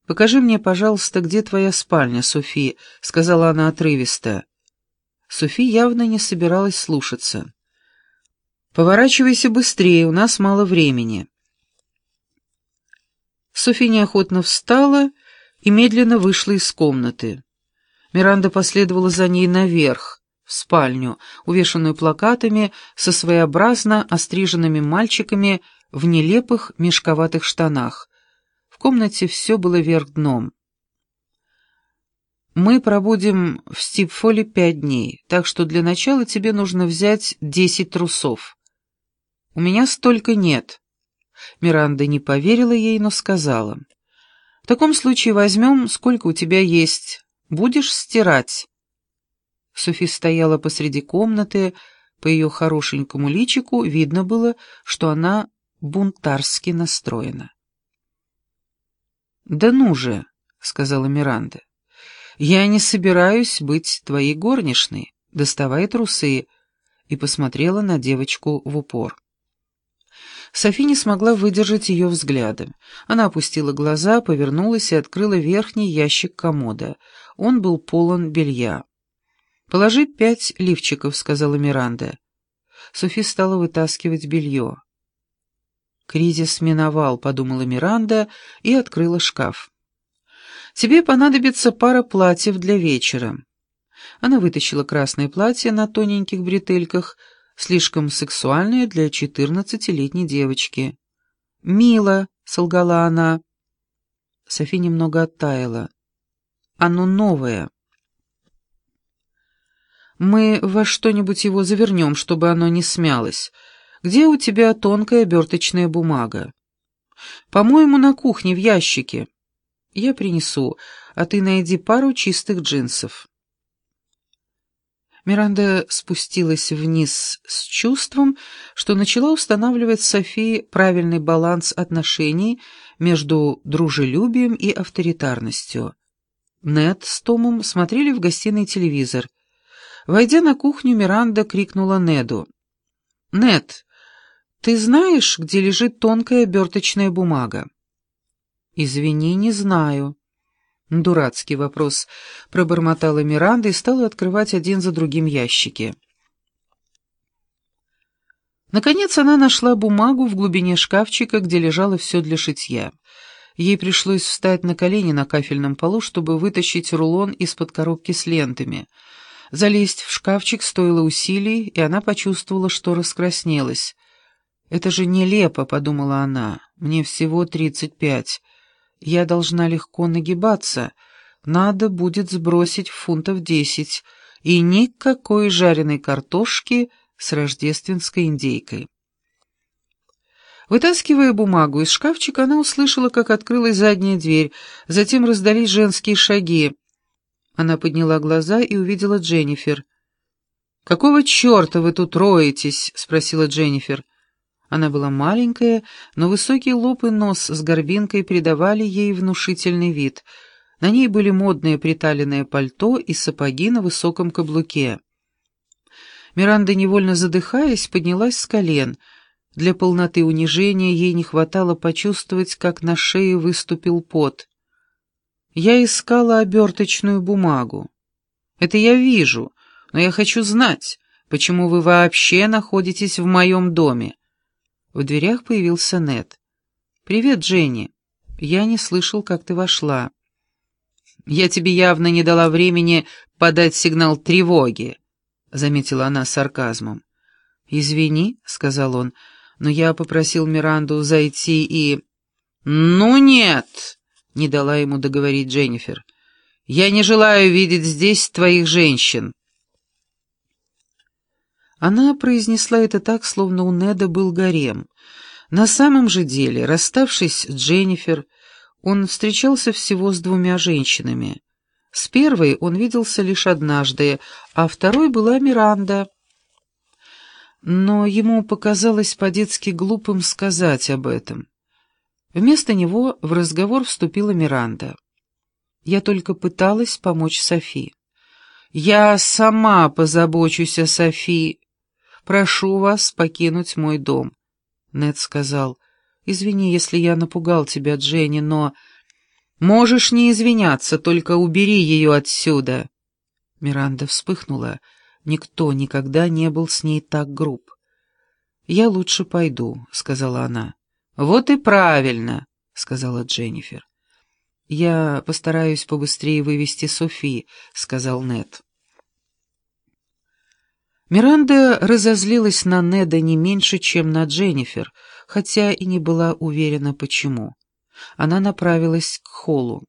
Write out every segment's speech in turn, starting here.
«Покажи мне, пожалуйста, где твоя спальня, Софи», — сказала она отрывисто. Софи явно не собиралась слушаться. «Поворачивайся быстрее, у нас мало времени». Софи неохотно встала и медленно вышла из комнаты. Миранда последовала за ней наверх, в спальню, увешанную плакатами со своеобразно остриженными мальчиками в нелепых мешковатых штанах. В комнате все было вверх дном. «Мы пробудем в Стипфоле 5 дней, так что для начала тебе нужно взять 10 трусов». «У меня столько нет». Миранда не поверила ей, но сказала: «В таком случае возьмем, сколько у тебя есть. Будешь стирать». Софи стояла посреди комнаты, по ее хорошенькому личику видно было, что она бунтарски настроена. «Да ну же», — сказала Миранда, — «я не собираюсь быть твоей горничной. Доставай трусы», и посмотрела на девочку в упор. Софи не смогла выдержать ее взглядом. Она опустила глаза, повернулась и открыла верхний ящик комода. Он был полон белья. «Положи 5 лифчиков», — сказала Миранда. Софи стала вытаскивать белье. «Кризис миновал», — подумала Миранда и открыла шкаф. «Тебе понадобится пара платьев для вечера». Она вытащила красное платье на тоненьких бретельках, слишком сексуальное для 14-летней девочки. «Мило», — солгала она. Софи немного оттаяла. «Оно новое». «Мы во что-нибудь его завернем, чтобы оно не смялось. Где у тебя тонкая оберточная бумага?» «По-моему, на кухне в ящике». «Я принесу, а ты найди пару чистых джинсов». Миранда спустилась вниз с чувством, что начала устанавливать с Софией правильный баланс отношений между дружелюбием и авторитарностью. Нед с Томом смотрели в гостиной телевизор. Войдя на кухню, Миранда крикнула Неду: «Нед, ты знаешь, где лежит тонкая оберточная бумага?» «Извини, не знаю». «Дурацкий вопрос», — пробормотала Миранда и стала открывать один за другим ящики. Наконец она нашла бумагу в глубине шкафчика, где лежало все для шитья. Ей пришлось встать на колени на кафельном полу, чтобы вытащить рулон из-под коробки с лентами. Залезть в шкафчик стоило усилий, и она почувствовала, что раскраснелась. «Это же нелепо», — подумала она, — «мне всего 35. Я должна легко нагибаться. Надо будет сбросить фунтов 10. И никакой жареной картошки с рождественской индейкой». Вытаскивая бумагу из шкафчика, она услышала, как открылась задняя дверь, затем раздались женские шаги. Она подняла глаза и увидела Дженнифер. «Какого черта вы тут роетесь?» — спросила Дженнифер. Она была маленькая, но высокий лоб и нос с горбинкой придавали ей внушительный вид. На ней были модное приталенное пальто и сапоги на высоком каблуке. Миранда, невольно задыхаясь, поднялась с колен. Для полноты унижения ей не хватало почувствовать, как на шее выступил пот. «Я искала оберточную бумагу». «Это я вижу, но я хочу знать, почему вы вообще находитесь в моем доме?» В дверях появился Нед. «Привет, Дженни. Я не слышал, как ты вошла». «Я тебе явно не дала времени подать сигнал тревоги», — заметила она с сарказмом. «Извини», — сказал он, — «но я попросил Миранду зайти и...» «Ну нет!» — не дала ему договорить Дженнифер. «Я не желаю видеть здесь твоих женщин». Она произнесла это так, словно у Неда был гарем. На самом же деле, расставшись с Дженнифер, он встречался всего с 2 женщинами. С первой он виделся лишь однажды, а второй была Миранда. Но ему показалось по-детски глупым сказать об этом. Вместо него в разговор вступила Миранда. «Я только пыталась помочь Софи». «Я сама позабочусь о Софи. Прошу вас покинуть мой дом». Нед сказал: «Извини, если я напугал тебя, Дженни, но...» Можешь не извиняться, только убери ее отсюда». Миранда вспыхнула. Никто никогда не был с ней так груб. «Я лучше пойду», — сказала она. «Вот и правильно», — сказала Дженнифер. «Я постараюсь побыстрее вывести Софи», — сказал Нед. Миранда разозлилась на Неда не меньше, чем на Дженнифер, хотя и не была уверена, почему. Она направилась к холлу.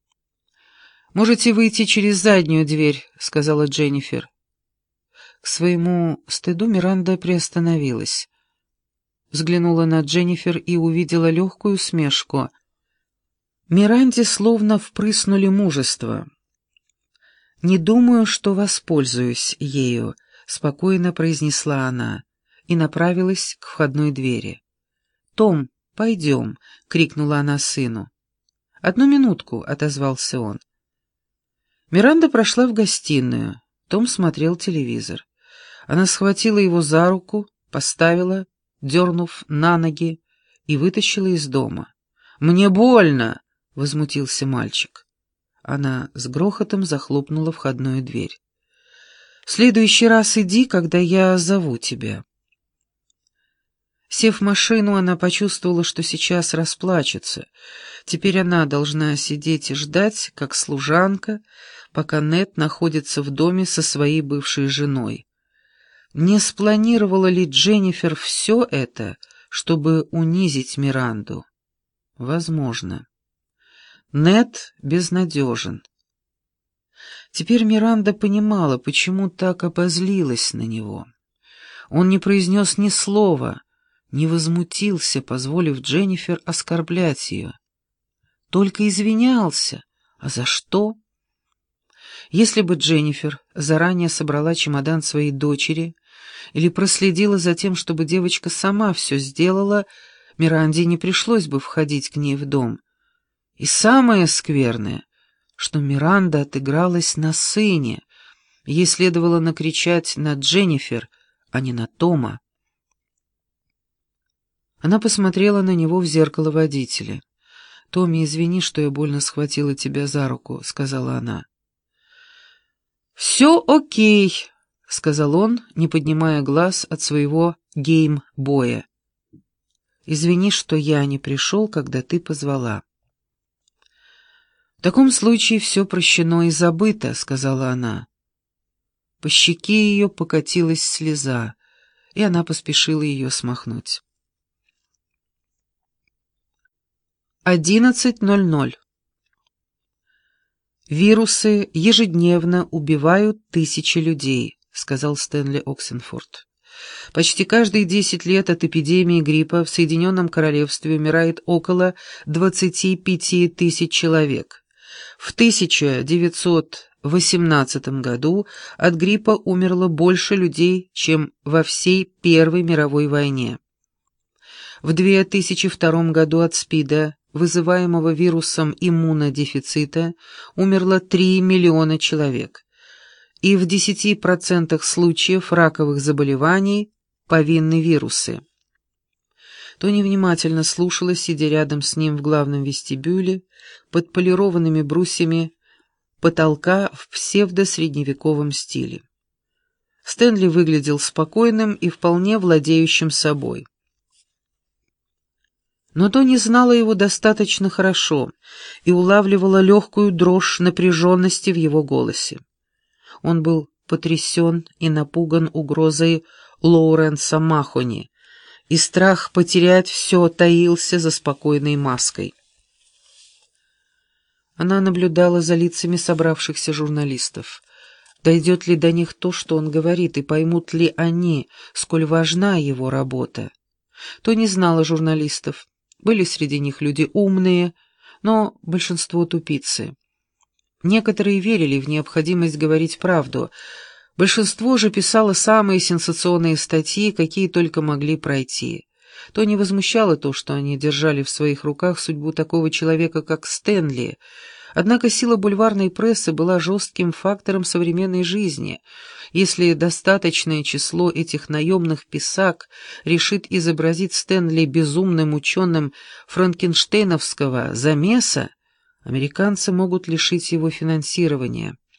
«Можете выйти через заднюю дверь», — сказала Дженнифер. К своему стыду Миранда приостановилась. Взглянула на Дженнифер и увидела легкую усмешку. Миранде словно впрыснули мужество. «Не думаю, что воспользуюсь ею», — спокойно произнесла она и направилась к входной двери. «Том, пойдем», — крикнула она сыну. «Одну минутку», — отозвался он. Миранда прошла в гостиную. Том смотрел телевизор. Она схватила его за руку, поставила, дернув на ноги, и вытащила из дома. «Мне больно!» — возмутился мальчик. Она с грохотом захлопнула входную дверь. «В следующий раз иди, когда я зову тебя». Сев в машину, она почувствовала, что сейчас расплачется. Теперь она должна сидеть и ждать, как служанка, пока Нед находится в доме со своей бывшей женой. Не спланировала ли Дженнифер все это, чтобы унизить Миранду? Возможно. Нед безнадежен. Теперь Миранда понимала, почему так обозлилась на него. Он не произнес ни слова, не возмутился, позволив Дженнифер оскорблять ее. Только извинялся. А за что? Если бы Дженнифер заранее собрала чемодан своей дочери или проследила за тем, чтобы девочка сама все сделала, Миранде не пришлось бы входить к ней в дом. И самое скверное, что Миранда отыгралась на сыне. Ей следовало накричать на Дженнифер, а не на Тома. Она посмотрела на него в зеркало водителя. «Томми, извини, что я больно схватила тебя за руку», — сказала она. «Все окей», — сказал он, не поднимая глаз от своего гейм-боя. «Извини, что я не пришел, когда ты позвала». «В таком случае все прощено и забыто», — сказала она. По щеке ее покатилась слеза, и она поспешила ее смахнуть. 11:00. «Вирусы ежедневно убивают тысячи людей», — сказал Стэнли Оксенфорд. «Почти каждые 10 лет от эпидемии гриппа в Соединенном Королевстве умирает около 25 тысяч человек. В 1918 году от гриппа умерло больше людей, чем во всей Первой мировой войне. В 2002 году от СПИДа, вызываемого вирусом иммунодефицита, умерло 3 миллиона человек, и в 10% случаев раковых заболеваний повинны вирусы. Тони внимательно слушала, сидя рядом с ним в главном вестибюле, под полированными брусьями потолка в псевдосредневековом стиле. Стэнли выглядел спокойным и вполне владеющим собой. Но Тони знала его достаточно хорошо и улавливала легкую дрожь напряженности в его голосе. Он был потрясен и напуган угрозой Лоуренса Махони, и страх потерять все таился за спокойной маской. Она наблюдала за лицами собравшихся журналистов. Дойдет ли до них то, что он говорит, и поймут ли они, сколь важна его работа? Тони знала журналистов. Были среди них люди умные, но большинство тупицы. Некоторые верили в необходимость говорить правду. Большинство же писало самые сенсационные статьи, какие только могли пройти. Тони возмущало то, что они держали в своих руках судьбу такого человека, как Стэнли. Однако сила бульварной прессы была жестким фактором современной жизни. Если достаточное число этих наемных писак решит изобразить Стэнли безумным ученым франкенштейновского замеса, Американцы могут лишить его финансирования.